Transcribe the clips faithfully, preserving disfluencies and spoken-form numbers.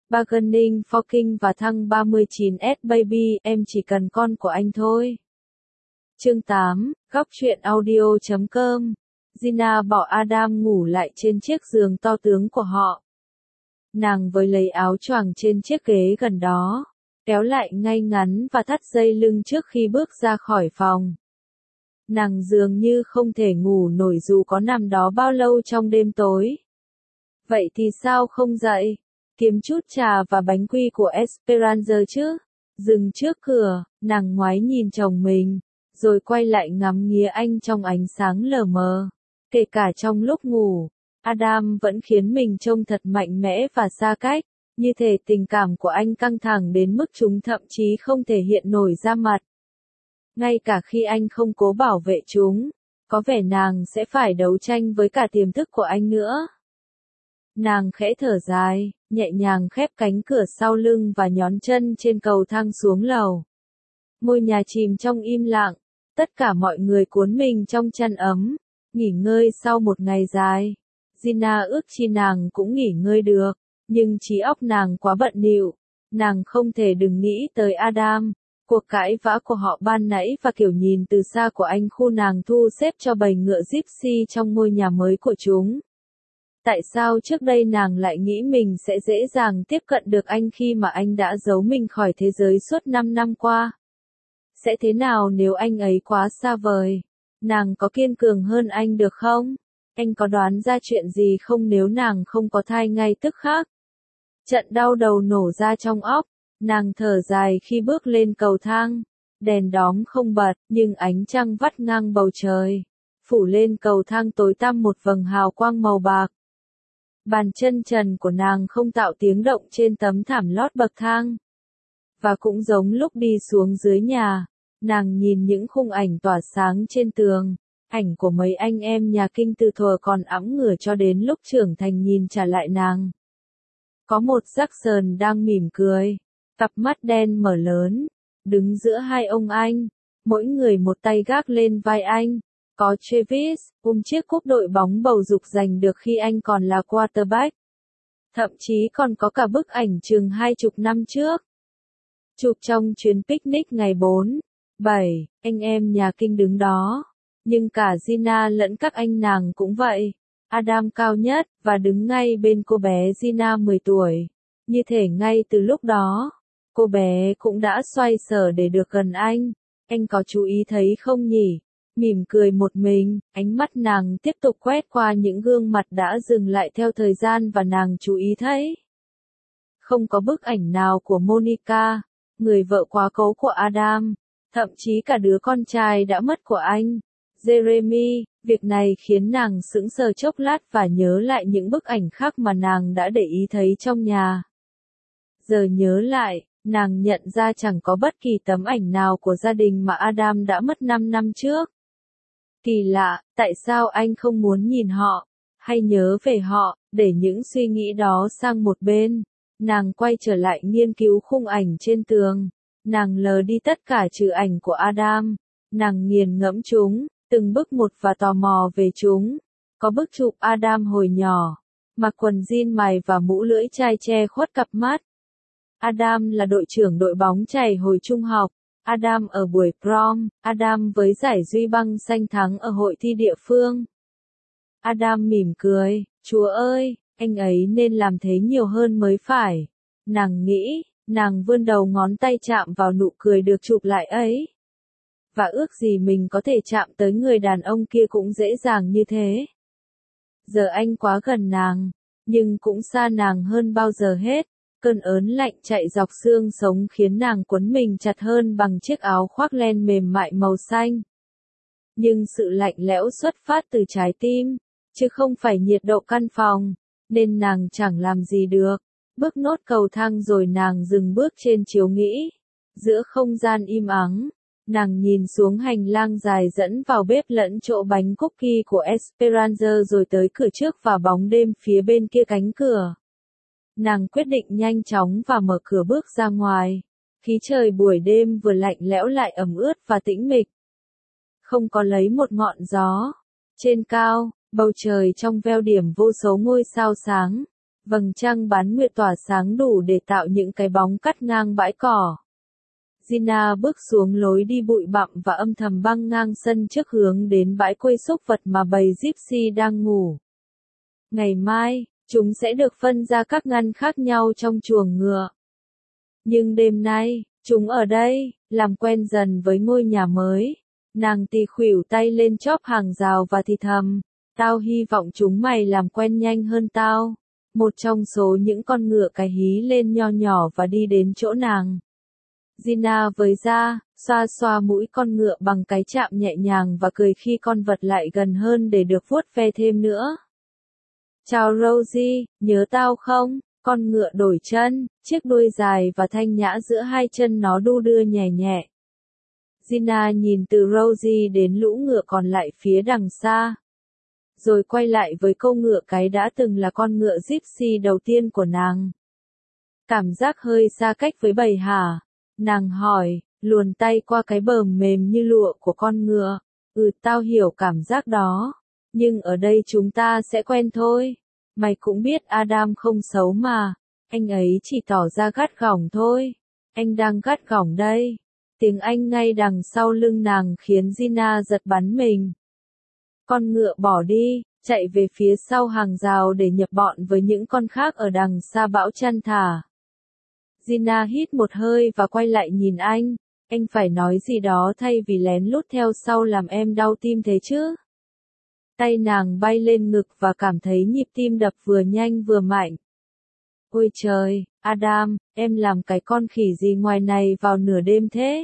Bargaining for King và thăng ba mươi chín S Baby, em chỉ cần con của anh thôi. Chương tám, góc truyện audio chấm com. Gina bảo Adam ngủ lại trên chiếc giường to tướng của họ. Nàng với lấy áo choàng trên chiếc ghế gần đó, kéo lại ngay ngắn và thắt dây lưng trước khi bước ra khỏi phòng. Nàng dường như không thể ngủ nổi dù có nằm đó bao lâu trong đêm tối. Vậy thì sao không dậy? Kiếm chút trà và bánh quy của Esperanza chứ? Dừng trước cửa, nàng ngoái nhìn chồng mình, rồi quay lại ngắm nghía anh trong ánh sáng lờ mờ. Kể cả trong lúc ngủ, Adam vẫn khiến mình trông thật mạnh mẽ và xa cách, như thể tình cảm của anh căng thẳng đến mức chúng thậm chí không thể hiện nổi ra mặt. Ngay cả khi anh không cố bảo vệ chúng, có vẻ nàng sẽ phải đấu tranh với cả tiềm thức của anh nữa. Nàng khẽ thở dài, nhẹ nhàng khép cánh cửa sau lưng và nhón chân trên cầu thang xuống lầu. Ngôi nhà chìm trong im lặng, tất cả mọi người cuốn mình trong chăn ấm, nghỉ ngơi sau một ngày dài. Gina ước chi nàng cũng nghỉ ngơi được, nhưng trí óc nàng quá bận rộn, nàng không thể đừng nghĩ tới Adam. Cuộc cãi vã của họ ban nãy và kiểu nhìn từ xa của anh khu nàng thu xếp cho bầy ngựa gypsy trong ngôi nhà mới của chúng. Tại sao trước đây nàng lại nghĩ mình sẽ dễ dàng tiếp cận được anh khi mà anh đã giấu mình khỏi thế giới suốt năm năm qua? Sẽ thế nào nếu anh ấy quá xa vời? Nàng có kiên cường hơn anh được không? Anh có đoán ra chuyện gì không nếu nàng không có thai ngay tức khắc? Trận đau đầu nổ ra trong óc, nàng thở dài khi bước lên cầu thang. Đèn đóm không bật, nhưng ánh trăng vắt ngang bầu trời, phủ lên cầu thang tối tăm một vầng hào quang màu bạc. Bàn chân trần của nàng không tạo tiếng động trên tấm thảm lót bậc thang. Và cũng giống lúc đi xuống dưới nhà, nàng nhìn những khung ảnh tỏa sáng trên tường, ảnh của mấy anh em nhà Kinh từ thuở còn ẵm ngửa cho đến lúc trưởng thành nhìn trả lại nàng. Có một Jackson đang mỉm cười, cặp mắt đen mở lớn, đứng giữa hai ông anh, mỗi người một tay gác lên vai anh. Có Travis, ôm chiếc cúp đội bóng bầu dục giành được khi anh còn là quarterback. Thậm chí còn có cả bức ảnh chừng hai chục năm trước. Chụp trong chuyến picnic ngày bốn, bảy, anh em nhà Kinh đứng đó. Nhưng cả Gina lẫn các anh nàng cũng vậy. Adam cao nhất, và đứng ngay bên cô bé Gina mười tuổi. Như thể ngay từ lúc đó, cô bé cũng đã xoay sở để được gần anh. Anh có chú ý thấy không nhỉ? Mỉm cười một mình, ánh mắt nàng tiếp tục quét qua những gương mặt đã dừng lại theo thời gian và nàng chú ý thấy. Không có bức ảnh nào của Monica, người vợ quá cố của Adam, thậm chí cả đứa con trai đã mất của anh, Jeremy. Việc này khiến nàng sững sờ chốc lát và nhớ lại những bức ảnh khác mà nàng đã để ý thấy trong nhà. Giờ nhớ lại, nàng nhận ra chẳng có bất kỳ tấm ảnh nào của gia đình mà Adam đã mất năm năm trước. Kỳ lạ, tại sao anh không muốn nhìn họ, hay nhớ về họ, để những suy nghĩ đó sang một bên. Nàng quay trở lại nghiên cứu khung ảnh trên tường. Nàng lờ đi tất cả trừ ảnh của Adam. Nàng nghiền ngẫm chúng, từng bức một và tò mò về chúng. Có bức chụp Adam hồi nhỏ, mặc quần jean mày và mũ lưỡi chai che khuất cặp mắt. Adam là đội trưởng đội bóng chày hồi trung học. Adam ở buổi prom, Adam với giải duy băng xanh thắng ở hội thi địa phương. Adam mỉm cười, Chúa ơi, anh ấy nên làm thế nhiều hơn mới phải. Nàng nghĩ, nàng vươn đầu ngón tay chạm vào nụ cười được chụp lại ấy. Và ước gì mình có thể chạm tới người đàn ông kia cũng dễ dàng như thế. Giờ anh quá gần nàng, nhưng cũng xa nàng hơn bao giờ hết. Cơn ớn lạnh chạy dọc xương sống khiến nàng quấn mình chặt hơn bằng chiếc áo khoác len mềm mại màu xanh. Nhưng sự lạnh lẽo xuất phát từ trái tim, chứ không phải nhiệt độ căn phòng, nên nàng chẳng làm gì được. Bước nốt cầu thang rồi nàng dừng bước trên chiếu nghĩ. Giữa không gian im ắng, nàng nhìn xuống hành lang dài dẫn vào bếp lẫn chỗ bánh cookie của Esperanza rồi tới cửa trước và bóng đêm phía bên kia cánh cửa. Nàng quyết định nhanh chóng và mở cửa bước ra ngoài. Khí trời buổi đêm vừa lạnh lẽo lại ẩm ướt và tĩnh mịch. Không có lấy một ngọn gió. Trên cao, bầu trời trong veo điểm vô số ngôi sao sáng. Vầng trăng bán nguyệt tỏa sáng đủ để tạo những cái bóng cắt ngang bãi cỏ. Gina bước xuống lối đi bụi bặm và âm thầm băng ngang sân trước hướng đến bãi quây súc vật mà bầy gypsy đang ngủ. Ngày mai, chúng sẽ được phân ra các ngăn khác nhau trong chuồng ngựa. Nhưng đêm nay, chúng ở đây, làm quen dần với ngôi nhà mới. Nàng tì khuỷu tay lên chóp hàng rào và thì thầm, tao hy vọng chúng mày làm quen nhanh hơn tao. Một trong số những con ngựa cái hí lên nho nhỏ và đi đến chỗ nàng. Gina với ra, xoa xoa mũi con ngựa bằng cái chạm nhẹ nhàng và cười khi con vật lại gần hơn để được vuốt ve thêm nữa. Chào Rosie, nhớ tao không? Con ngựa đổi chân, chiếc đuôi dài và thanh nhã giữa hai chân nó đu đưa nhẹ nhẹ. Gina nhìn từ Rosie đến lũ ngựa còn lại phía đằng xa. Rồi quay lại với câu ngựa cái đã từng là con ngựa gypsy đầu tiên của nàng. Cảm giác hơi xa cách với bầy hả? Nàng hỏi, luồn tay qua cái bờm mềm như lụa của con ngựa. Ừ, tao hiểu cảm giác đó. Nhưng ở đây chúng ta sẽ quen thôi. Mày cũng biết Adam không xấu mà. Anh ấy chỉ tỏ ra gắt gỏng thôi. Anh đang gắt gỏng đây. Tiếng Anh ngay đằng sau lưng nàng khiến Gina giật bắn mình. Con ngựa bỏ đi, chạy về phía sau hàng rào để nhập bọn với những con khác ở đằng xa bão chăn thả. Gina hít một hơi và quay lại nhìn anh. Anh phải nói gì đó thay vì lén lút theo sau làm em đau tim thế chứ. Tay nàng bay lên ngực và cảm thấy nhịp tim đập vừa nhanh vừa mạnh. Ôi trời, Adam, em làm cái con khỉ gì ngoài này vào nửa đêm thế?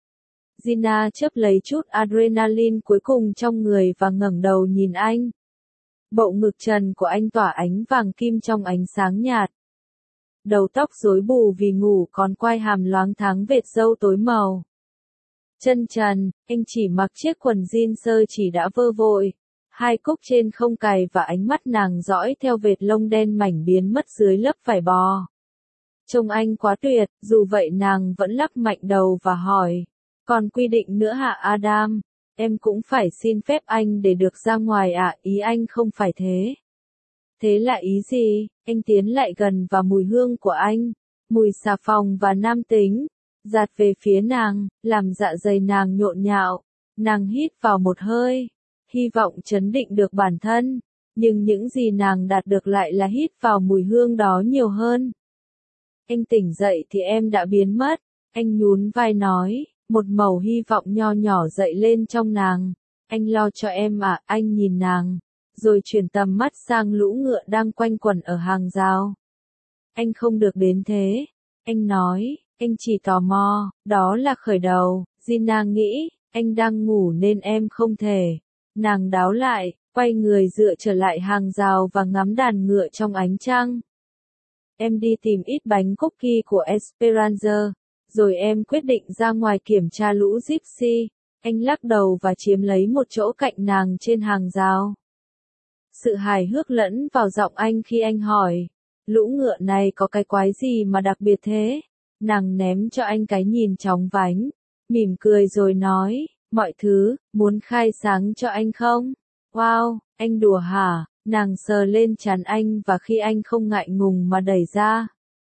Gina chớp lấy chút adrenaline cuối cùng trong người và ngẩng đầu nhìn anh. Bộ ngực trần của anh tỏa ánh vàng kim trong ánh sáng nhạt. Đầu tóc rối bù vì ngủ còn quai hàm loáng thoáng vệt râu tối màu. Chân trần, anh chỉ mặc chiếc quần jean sơ chỉ đã vơ vội. Hai cúc trên không cài và ánh mắt nàng dõi theo vệt lông đen mảnh biến mất dưới lớp vải bò. Trông anh quá tuyệt, dù vậy nàng vẫn lắc mạnh đầu và hỏi. Còn quy định nữa hả Adam? Em cũng phải xin phép anh để được ra ngoài à? Ý anh không phải thế. Thế là ý gì? Anh tiến lại gần và mùi hương của anh, mùi xà phòng và nam tính, dạt về phía nàng, làm dạ dày nàng nhộn nhạo. Nàng hít vào một hơi, hy vọng trấn định được bản thân, nhưng những gì nàng đạt được lại là hít vào mùi hương đó nhiều hơn. Anh tỉnh dậy thì em đã biến mất, anh nhún vai nói, một mẩu hy vọng nho nhỏ dậy lên trong nàng. Anh lo cho em à? Anh nhìn nàng, rồi chuyển tầm mắt sang lũ ngựa đang quanh quẩn ở hàng rào. Anh không được đến thế. Anh nói, anh chỉ tò mò, đó là khởi đầu. Gina nghĩ, anh đang ngủ nên em không thể. Nàng đáo lại, quay người dựa trở lại hàng rào và ngắm đàn ngựa trong ánh trăng. Em đi tìm ít bánh cookie của Esperanza, rồi em quyết định ra ngoài kiểm tra lũ gypsy. Anh lắc đầu và chiếm lấy một chỗ cạnh nàng trên hàng rào. Sự hài hước lẫn vào giọng anh khi anh hỏi, lũ ngựa này có cái quái gì mà đặc biệt thế? Nàng ném cho anh cái nhìn chóng vánh, mỉm cười rồi nói, mọi thứ, muốn khai sáng cho anh không? Wow, anh đùa hả? Nàng sờ lên trán anh và khi anh không ngại ngùng mà đẩy ra.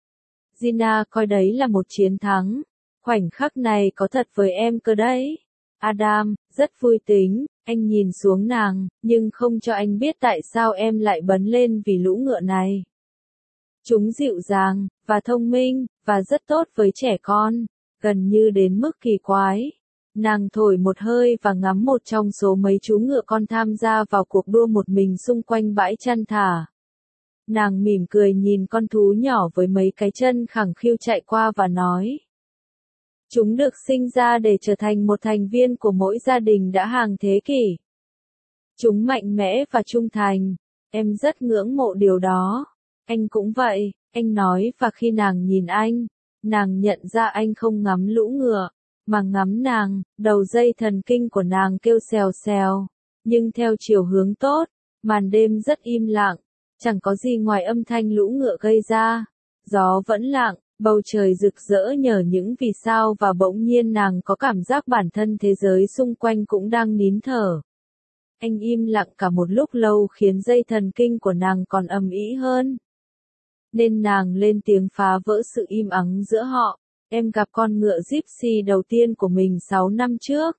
Gina coi đấy là một chiến thắng. Khoảnh khắc này có thật với em cơ đấy. Adam, rất vui tính, anh nhìn xuống nàng, nhưng không cho anh biết tại sao em lại bấn lên vì lũ ngựa này. Chúng dịu dàng, và thông minh, và rất tốt với trẻ con, gần như đến mức kỳ quái. Nàng thổi một hơi và ngắm một trong số mấy chú ngựa con tham gia vào cuộc đua một mình xung quanh bãi chăn thả. Nàng mỉm cười nhìn con thú nhỏ với mấy cái chân khẳng khiu chạy qua và nói. Chúng được sinh ra để trở thành một thành viên của mỗi gia đình đã hàng thế kỷ. Chúng mạnh mẽ và trung thành. Em rất ngưỡng mộ điều đó. Anh cũng vậy, anh nói và khi nàng nhìn anh, nàng nhận ra anh không ngắm lũ ngựa, mà ngắm nàng, đầu dây thần kinh của nàng kêu xèo xèo. Nhưng theo chiều hướng tốt, màn đêm rất im lặng, chẳng có gì ngoài âm thanh lũ ngựa gây ra. Gió vẫn lặng. Bầu trời rực rỡ nhờ những vì sao và bỗng nhiên nàng có cảm giác bản thân thế giới xung quanh cũng đang nín thở. Anh im lặng cả một lúc lâu khiến dây thần kinh của nàng còn ầm ĩ hơn. nên nàng lên tiếng phá vỡ sự im ắng giữa họ. Em gặp con ngựa Gypsy đầu tiên của mình sáu năm trước.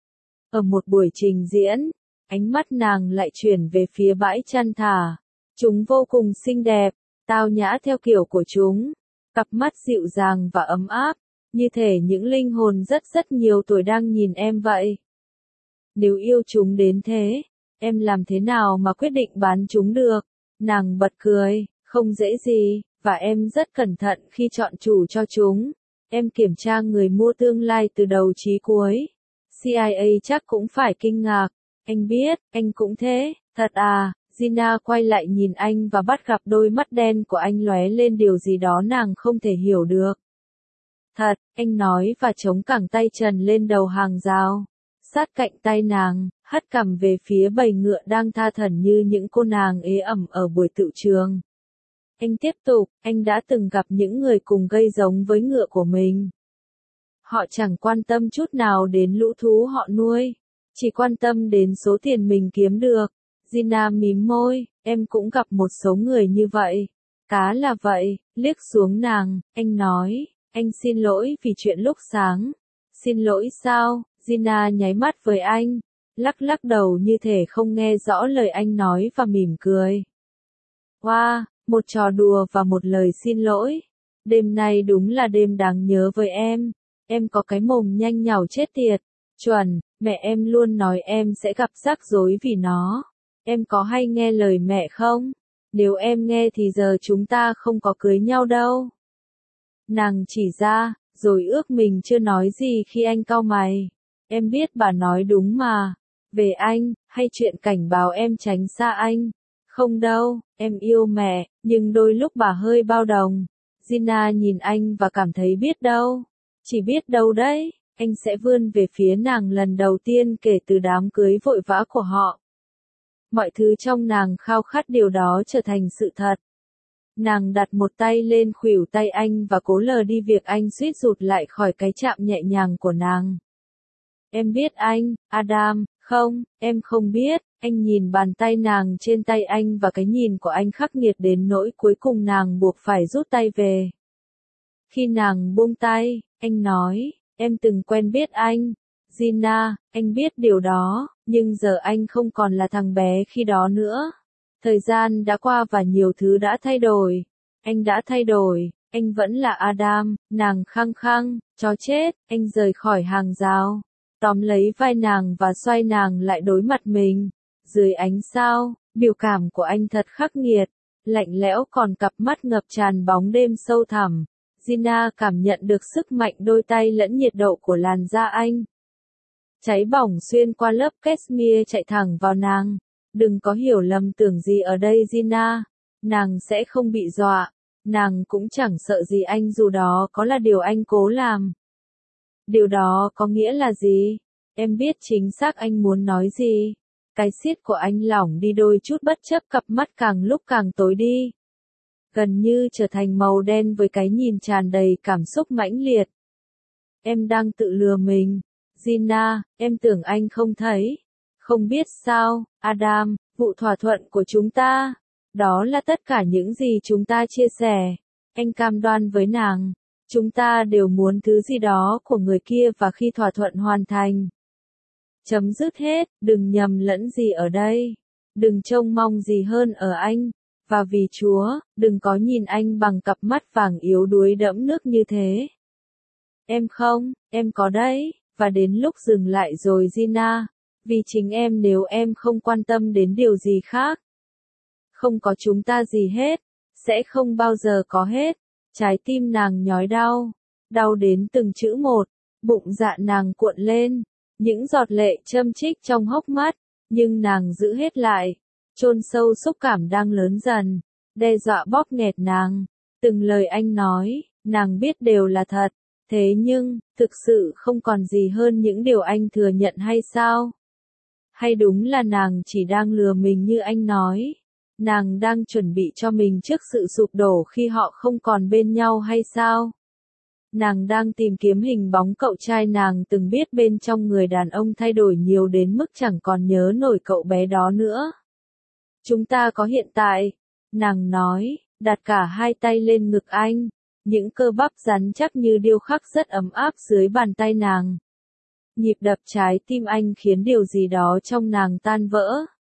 Ở một buổi trình diễn, ánh mắt nàng lại chuyển về phía bãi chăn thả. Chúng vô cùng xinh đẹp, tao nhã theo kiểu của chúng. Cặp mắt dịu dàng và ấm áp, như thể những linh hồn rất rất nhiều tuổi đang nhìn em vậy. Nếu yêu chúng đến thế, em làm thế nào mà quyết định bán chúng được? Nàng bật cười, không dễ gì, và em rất cẩn thận khi chọn chủ cho chúng. Em kiểm tra người mua tương lai từ đầu chí cuối. xê i a chắc cũng phải kinh ngạc. Anh biết, anh cũng thế, thật à? Gina quay lại nhìn anh và bắt gặp đôi mắt đen của anh lóe lên điều gì đó nàng không thể hiểu được. Thật, anh nói và chống cẳng tay trần lên đầu hàng rào. Sát cạnh tay nàng, hất cằm về phía bầy ngựa đang tha thẩn như những cô nàng ế ẩm ở buổi tựu trường. Anh tiếp tục, anh đã từng gặp những người cùng gây giống với ngựa của mình. Họ chẳng quan tâm chút nào đến lũ thú họ nuôi, chỉ quan tâm đến số tiền mình kiếm được. Gina mím môi, em cũng gặp một số người như vậy. Cá là vậy, liếc xuống nàng, anh nói, anh xin lỗi vì chuyện lúc sáng. Xin lỗi sao? Gina nháy mắt với anh, lắc lắc đầu như thể không nghe rõ lời anh nói và mỉm cười. Wow, một trò đùa và một lời xin lỗi. Đêm nay đúng là đêm đáng nhớ với em. Em có cái mồm nhanh nhảu chết tiệt. Chuẩn, mẹ em luôn nói em sẽ gặp rắc rối vì nó. Em có hay nghe lời mẹ không? Nếu em nghe thì giờ chúng ta không có cưới nhau đâu. Nàng chỉ ra, rồi ước mình chưa nói gì khi anh cau mày. Em biết bà nói đúng mà. Về anh, hay chuyện cảnh báo em tránh xa anh. Không đâu, em yêu mẹ, nhưng đôi lúc bà hơi bao đồng. Gina nhìn anh và cảm thấy biết đâu. Chỉ biết đâu đấy, anh sẽ vươn về phía nàng lần đầu tiên kể từ đám cưới vội vã của họ. Mọi thứ trong nàng khao khát điều đó trở thành sự thật. Nàng đặt một tay lên khuỷu tay anh và cố lờ đi việc anh suýt rụt lại khỏi cái chạm nhẹ nhàng của nàng. Em biết anh, Adam, không, em không biết. Anh nhìn bàn tay nàng trên tay anh và cái nhìn của anh khắc nghiệt đến nỗi cuối cùng nàng buộc phải rút tay về. Khi nàng buông tay, anh nói, em từng quen biết anh. Gina, anh biết điều đó, nhưng giờ anh không còn là thằng bé khi đó nữa. Thời gian đã qua và nhiều thứ đã thay đổi. Anh đã thay đổi, anh vẫn là Adam, nàng khăng khăng, chó chết, anh rời khỏi hàng rào. Tóm lấy vai nàng và xoay nàng lại đối mặt mình. Dưới ánh sao, biểu cảm của anh thật khắc nghiệt, lạnh lẽo còn cặp mắt ngập tràn bóng đêm sâu thẳm. Gina cảm nhận được sức mạnh đôi tay lẫn nhiệt độ của làn da anh. Cháy bỏng xuyên qua lớp cashmere chạy thẳng vào nàng. Đừng có hiểu lầm tưởng gì ở đây Gina. Nàng sẽ không bị dọa. Nàng cũng chẳng sợ gì anh dù đó có là điều anh cố làm. Điều đó có nghĩa là gì? Em biết chính xác anh muốn nói gì. Cái siết của anh lỏng đi đôi chút bất chấp cặp mắt càng lúc càng tối đi. Gần như trở thành màu đen với cái nhìn tràn đầy cảm xúc mãnh liệt. Em đang tự lừa mình. Gina, em tưởng anh không thấy. Không biết sao, Adam, vụ thỏa thuận của chúng ta. Đó là tất cả những gì chúng ta chia sẻ. Anh cam đoan với nàng. Chúng ta đều muốn thứ gì đó của người kia và khi thỏa thuận hoàn thành. Chấm dứt hết, đừng nhầm lẫn gì ở đây. Đừng trông mong gì hơn ở anh. Và vì Chúa, đừng có nhìn anh bằng cặp mắt vàng yếu đuối đẫm nước như thế. Em không, em có đấy, và đến lúc dừng lại rồi Gina. Vì chính em nếu em không quan tâm đến điều gì khác. Không có chúng ta gì hết, sẽ không bao giờ có hết. Trái tim nàng nhói đau, đau đến từng chữ một, bụng dạ nàng cuộn lên, những giọt lệ châm chích trong hốc mắt, nhưng nàng giữ hết lại, chôn sâu xúc cảm đang lớn dần, đe dọa bóp nghẹt nàng. Từng lời anh nói, nàng biết đều là thật, thế nhưng, thực sự không còn gì hơn những điều anh thừa nhận hay sao? Hay đúng là nàng chỉ đang lừa mình như anh nói? Nàng đang chuẩn bị cho mình trước sự sụp đổ khi họ không còn bên nhau hay sao? Nàng đang tìm kiếm hình bóng cậu trai nàng từng biết bên trong người đàn ông thay đổi nhiều đến mức chẳng còn nhớ nổi cậu bé đó nữa. Chúng ta có hiện tại, nàng nói, đặt cả hai tay lên ngực anh. Những cơ bắp rắn chắc như điêu khắc rất ấm áp dưới bàn tay nàng. Nhịp đập trái tim anh khiến điều gì đó trong nàng tan vỡ.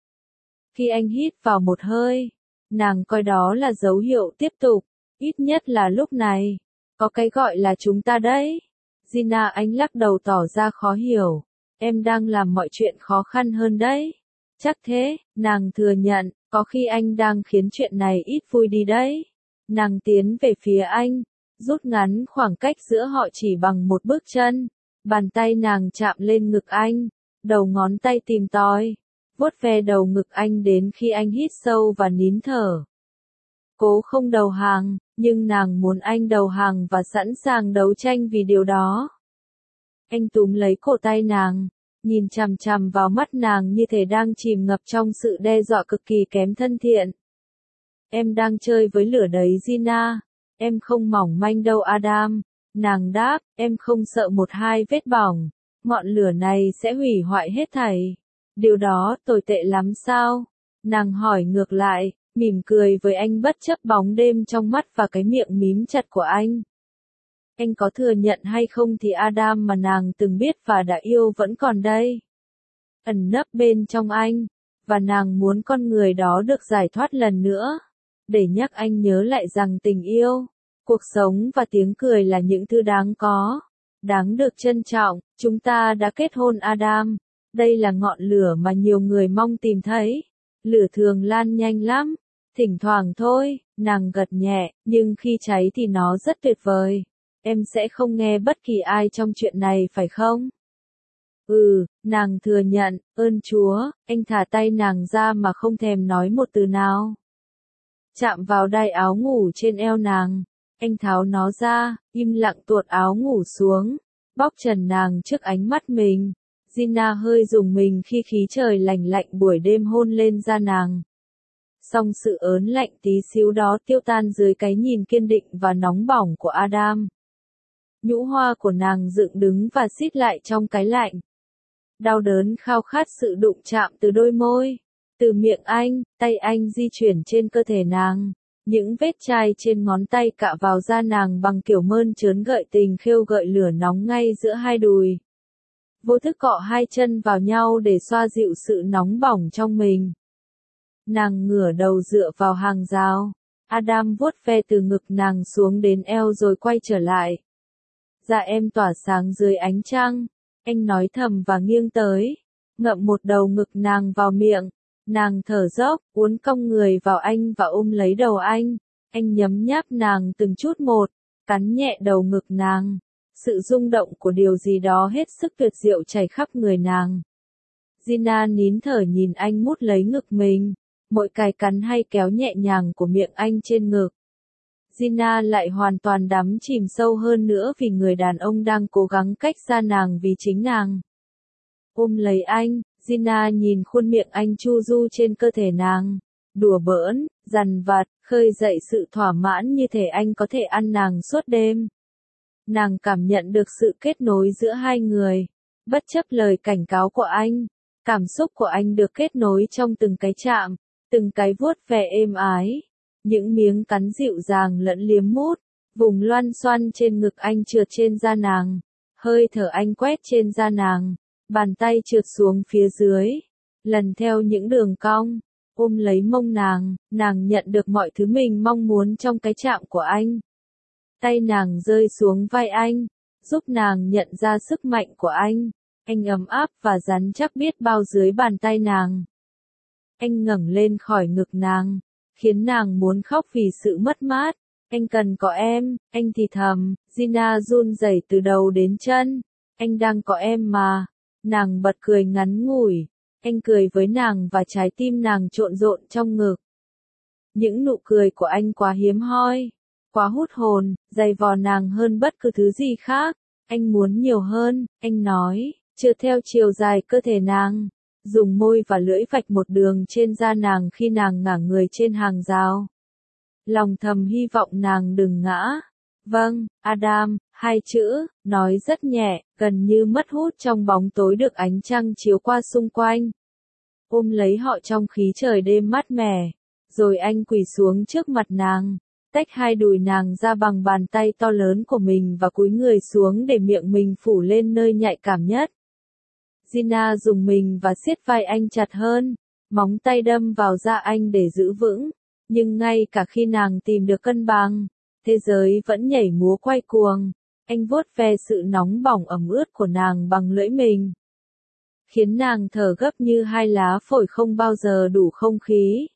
Khi anh hít vào một hơi, nàng coi đó là dấu hiệu tiếp tục, ít nhất là lúc này. Có cái gọi là chúng ta đấy. Gina, anh lắc đầu tỏ ra khó hiểu. Em đang làm mọi chuyện khó khăn hơn đấy. Chắc thế, nàng thừa nhận, có khi anh đang khiến chuyện này ít vui đi đấy. Nàng tiến về phía anh, rút ngắn khoảng cách giữa họ chỉ bằng một bước chân. Bàn tay nàng chạm lên ngực anh, đầu ngón tay tìm tòi, vuốt ve đầu ngực anh đến khi anh hít sâu và nín thở. Cố không đầu hàng, nhưng nàng muốn anh đầu hàng và sẵn sàng đấu tranh vì điều đó. Anh túm lấy cổ tay nàng, nhìn chằm chằm vào mắt nàng như thể đang chìm ngập trong sự đe dọa cực kỳ kém thân thiện. Em đang chơi với lửa đấy Gina, em không mỏng manh đâu Adam. Nàng đáp, em không sợ một hai vết bỏng, ngọn lửa này sẽ hủy hoại hết thảy. Điều đó tồi tệ lắm sao? Nàng hỏi ngược lại, mỉm cười với anh bất chấp bóng đêm trong mắt và cái miệng mím chặt của anh. Anh có thừa nhận hay không thì Adam mà nàng từng biết và đã yêu vẫn còn đây. Ẩn nấp bên trong anh, và nàng muốn con người đó được giải thoát lần nữa. Để nhắc anh nhớ lại rằng tình yêu, cuộc sống và tiếng cười là những thứ đáng có, đáng được trân trọng. Chúng ta đã kết hôn Adam. Đây là ngọn lửa mà nhiều người mong tìm thấy. Lửa thường lan nhanh lắm. Thỉnh thoảng thôi, nàng gật nhẹ, nhưng khi cháy thì nó rất tuyệt vời. Em sẽ không nghe bất kỳ ai trong chuyện này phải không? Ừ, nàng thừa nhận, ơn Chúa, anh thả tay nàng ra mà không thèm nói một từ nào. Chạm vào đai áo ngủ trên eo nàng, anh tháo nó ra, im lặng tuột áo ngủ xuống, bóc trần nàng trước ánh mắt mình. Gina hơi rùng mình khi khí trời lành lạnh buổi đêm hôn lên da nàng. Song sự ớn lạnh tí xíu đó tiêu tan dưới cái nhìn kiên định và nóng bỏng của Adam. Nhũ hoa của nàng dựng đứng và xít lại trong cái lạnh. Đau đớn khao khát sự đụng chạm từ đôi môi, từ miệng anh, tay anh di chuyển trên cơ thể nàng. Những vết chai trên ngón tay cạ vào da nàng bằng kiểu mơn trớn gợi tình khêu gợi lửa nóng ngay giữa hai đùi. Vô thức cọ hai chân vào nhau để xoa dịu sự nóng bỏng trong mình. Nàng ngửa đầu dựa vào hàng rào. Adam vuốt ve từ ngực nàng xuống đến eo rồi quay trở lại. Da em tỏa sáng dưới ánh trăng. Anh nói thầm và nghiêng tới, ngậm một đầu ngực nàng vào miệng. Nàng thở dốc, uốn cong người vào anh và ôm lấy đầu anh. Anh nhấm nháp nàng từng chút một, cắn nhẹ đầu ngực nàng. Sự rung động của điều gì đó hết sức tuyệt diệu chảy khắp người nàng. Gina nín thở nhìn anh mút lấy ngực mình, mỗi cái cắn hay kéo nhẹ nhàng của miệng anh trên ngực. Gina lại hoàn toàn đắm chìm sâu hơn nữa vì người đàn ông đang cố gắng cách xa nàng vì chính nàng. Ôm lấy anh, Gina nhìn khuôn miệng anh chu du trên cơ thể nàng, đùa bỡn, dằn vặt, khơi dậy sự thỏa mãn như thể anh có thể ăn nàng suốt đêm. Nàng cảm nhận được sự kết nối giữa hai người, bất chấp lời cảnh cáo của anh. Cảm xúc của anh được kết nối trong từng cái chạm, từng cái vuốt ve êm ái. Những miếng cắn dịu dàng lẫn liếm mút, vùng loăn xoăn trên ngực anh trượt trên da nàng. Hơi thở anh quét trên da nàng, bàn tay trượt xuống phía dưới, lần theo những đường cong, ôm lấy mông nàng, nàng nhận được mọi thứ mình mong muốn trong cái chạm của anh. Tay nàng rơi xuống vai anh, giúp nàng nhận ra sức mạnh của anh. Anh ấm áp và rắn chắc biết bao dưới bàn tay nàng. Anh ngẩng lên khỏi ngực nàng, khiến nàng muốn khóc vì sự mất mát. Anh cần có em, anh thì thầm. Gina run rẩy từ đầu đến chân. Anh đang có em mà. Nàng bật cười ngắn ngủi. Anh cười với nàng và trái tim nàng trộn rộn trong ngực. Những nụ cười của anh quá hiếm hoi, quá hút hồn, dày vò nàng hơn bất cứ thứ gì khác. Anh muốn nhiều hơn, anh nói, chưa theo chiều dài cơ thể nàng. Dùng môi và lưỡi vạch một đường trên da nàng khi nàng ngả người trên hàng rào. Lòng thầm hy vọng nàng đừng ngã. Vâng, Adam, hai chữ, nói rất nhẹ, gần như mất hút trong bóng tối được ánh trăng chiếu qua xung quanh. Ôm lấy họ trong khí trời đêm mát mẻ, Rồi anh quỳ xuống trước mặt nàng, tách hai đùi nàng ra bằng bàn tay to lớn của mình và cúi người xuống để miệng mình phủ lên nơi nhạy cảm nhất. Gina dùng mình và siết vai anh chặt hơn, móng tay đâm vào da anh để giữ vững, nhưng ngay cả khi nàng tìm được cân bằng, thế giới vẫn nhảy múa quay cuồng. Anh vuốt ve sự nóng bỏng ẩm ướt của nàng bằng lưỡi mình, khiến nàng thở gấp như hai lá phổi không bao giờ đủ không khí.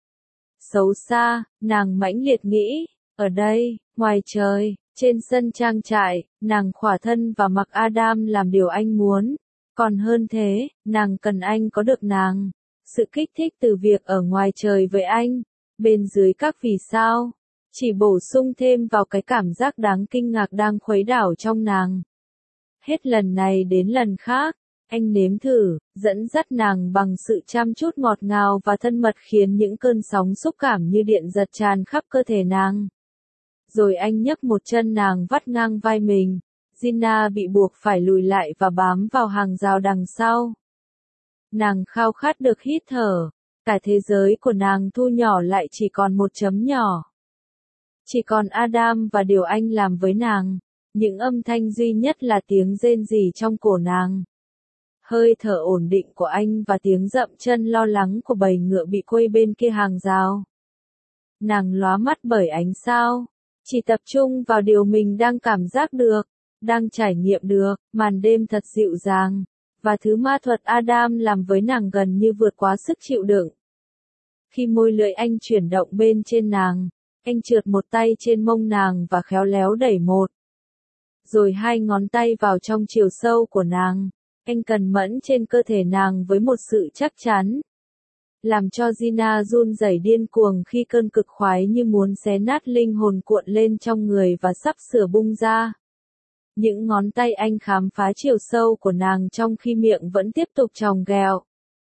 Xấu xa, nàng mãnh liệt nghĩ, ở đây, ngoài trời, trên sân trang trại, nàng khỏa thân và mặc Adam làm điều anh muốn. Còn hơn thế, nàng cần anh có được nàng. Sự kích thích từ việc ở ngoài trời với anh, bên dưới các vì sao, chỉ bổ sung thêm vào cái cảm giác đáng kinh ngạc đang khuấy đảo trong nàng. Hết lần này đến lần khác, anh nếm thử, dẫn dắt nàng bằng sự chăm chút ngọt ngào và thân mật khiến những cơn sóng xúc cảm như điện giật tràn khắp cơ thể nàng. Rồi anh nhấc một chân nàng vắt ngang vai mình, Gina bị buộc phải lùi lại và bám vào hàng rào đằng sau. Nàng khao khát được hít thở, cả thế giới của nàng thu nhỏ lại chỉ còn một chấm nhỏ. Chỉ còn Adam và điều anh làm với nàng, những âm thanh duy nhất là tiếng rên rỉ trong cổ nàng. Hơi thở ổn định của anh và tiếng dậm chân lo lắng của bầy ngựa bị quây bên kia hàng rào. Nàng lóa mắt bởi ánh sao, chỉ tập trung vào điều mình đang cảm giác được, đang trải nghiệm được, màn đêm thật dịu dàng, và thứ ma thuật Adam làm với nàng gần như vượt quá sức chịu đựng. Khi môi lưỡi anh chuyển động bên trên nàng, anh trượt một tay trên mông nàng và khéo léo đẩy một. Rồi hai ngón tay vào trong chiều sâu của nàng, anh cẩn mẫn trên cơ thể nàng với một sự chắc chắn. Làm cho Gina run rẩy điên cuồng khi cơn cực khoái như muốn xé nát linh hồn cuộn lên trong người và sắp sửa bung ra. Những ngón tay anh khám phá chiều sâu của nàng trong khi miệng vẫn tiếp tục chòng ghẹo.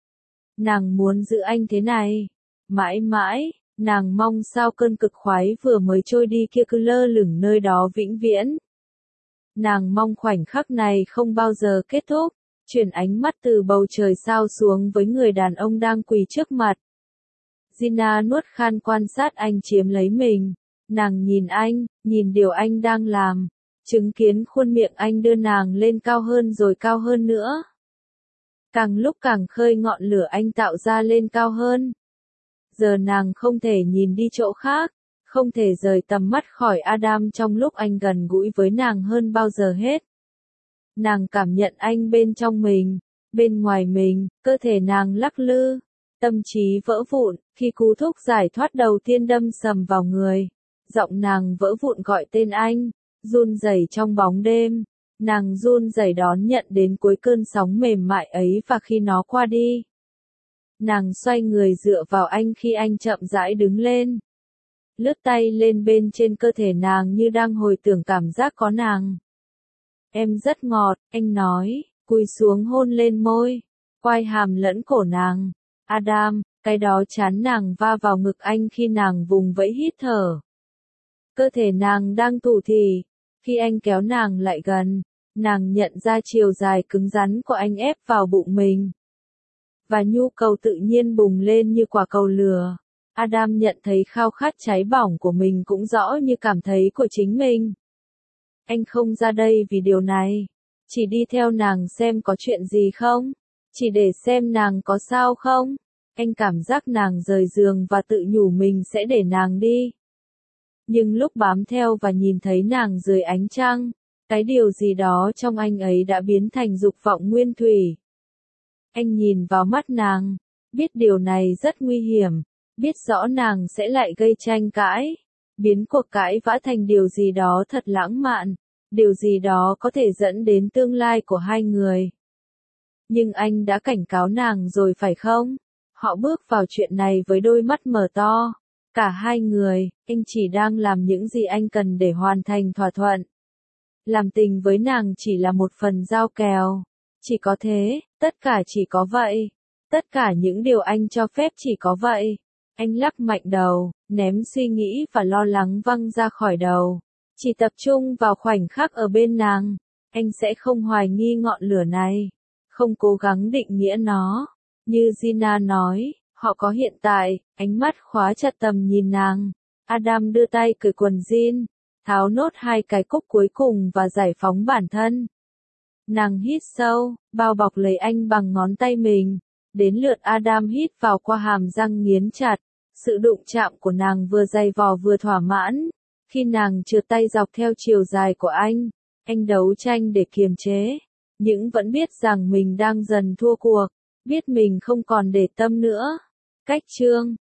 Nàng muốn giữ anh thế này. Mãi mãi, nàng mong sao cơn cực khoái vừa mới trôi đi kia cứ lơ lửng nơi đó vĩnh viễn. Nàng mong khoảnh khắc này không bao giờ kết thúc, chuyển ánh mắt từ bầu trời sao xuống với người đàn ông đang quỳ trước mặt. Gina nuốt khan quan sát anh chiếm lấy mình. Nàng nhìn anh, nhìn điều anh đang làm, chứng kiến khuôn miệng anh đưa nàng lên cao hơn rồi cao hơn nữa. Càng lúc càng khơi ngọn lửa anh tạo ra lên cao hơn. Giờ nàng không thể nhìn đi chỗ khác, không thể rời tầm mắt khỏi Adam trong lúc anh gần gũi với nàng hơn bao giờ hết. Nàng cảm nhận anh bên trong mình, bên ngoài mình, cơ thể nàng lắc lư, tâm trí vỡ vụn, khi cú thúc giải thoát đầu tiên đâm sầm vào người. Giọng nàng vỡ vụn gọi tên anh, run rẩy trong bóng đêm. Nàng run rẩy đón nhận đến cuối cơn sóng mềm mại ấy và khi nó qua đi. Nàng xoay người dựa vào anh khi anh chậm rãi đứng lên. Lướt tay lên bên trên cơ thể nàng như đang hồi tưởng cảm giác có nàng. Em rất ngọt, anh nói, cúi xuống hôn lên môi, quai hàm lẫn cổ nàng. Adam, cái đó chán nàng va vào ngực anh khi nàng vùng vẫy hít thở. Cơ thể nàng đang tù thì, khi anh kéo nàng lại gần, nàng nhận ra chiều dài cứng rắn của anh ép vào bụng mình. Và nhu cầu tự nhiên bùng lên như quả cầu lửa. Adam nhận thấy khao khát cháy bỏng của mình cũng rõ như cảm thấy của chính mình. Anh không ra đây vì điều này. Chỉ đi theo nàng xem có chuyện gì không. Chỉ để xem nàng có sao không. Anh cảm giác nàng rời giường và tự nhủ mình sẽ để nàng đi. Nhưng lúc bám theo và nhìn thấy nàng dưới ánh trăng, cái điều gì đó trong anh ấy đã biến thành dục vọng nguyên thủy. Anh nhìn vào mắt nàng, biết điều này rất nguy hiểm, biết rõ nàng sẽ lại gây tranh cãi, biến cuộc cãi vã thành điều gì đó thật lãng mạn, điều gì đó có thể dẫn đến tương lai của hai người. Nhưng anh đã cảnh cáo nàng rồi phải không? Họ bước vào chuyện này với đôi mắt mở to. Cả hai người, anh chỉ đang làm những gì anh cần để hoàn thành thỏa thuận. Làm tình với nàng chỉ là một phần giao kèo. Chỉ có thế, tất cả chỉ có vậy. Tất cả những điều anh cho phép chỉ có vậy. Anh lắc mạnh đầu, ném suy nghĩ và lo lắng văng ra khỏi đầu. Chỉ tập trung vào khoảnh khắc ở bên nàng. Anh sẽ không hoài nghi ngọn lửa này. Không cố gắng định nghĩa nó. Như Gina nói, Họ có hiện tại, ánh mắt khóa chặt tầm nhìn nàng. Adam đưa tay cởi quần jean, tháo nốt hai cái cúc cuối cùng và giải phóng bản thân. Nàng hít sâu, bao bọc lấy anh bằng ngón tay mình. Đến lượt Adam hít vào qua hàm răng nghiến chặt. Sự đụng chạm của nàng vừa dày vò vừa thỏa mãn. Khi nàng trượt tay dọc theo chiều dài của anh, anh đấu tranh để kiềm chế. Nhưng vẫn biết rằng mình đang dần thua cuộc. Biết mình không còn để tâm nữa. Cách chương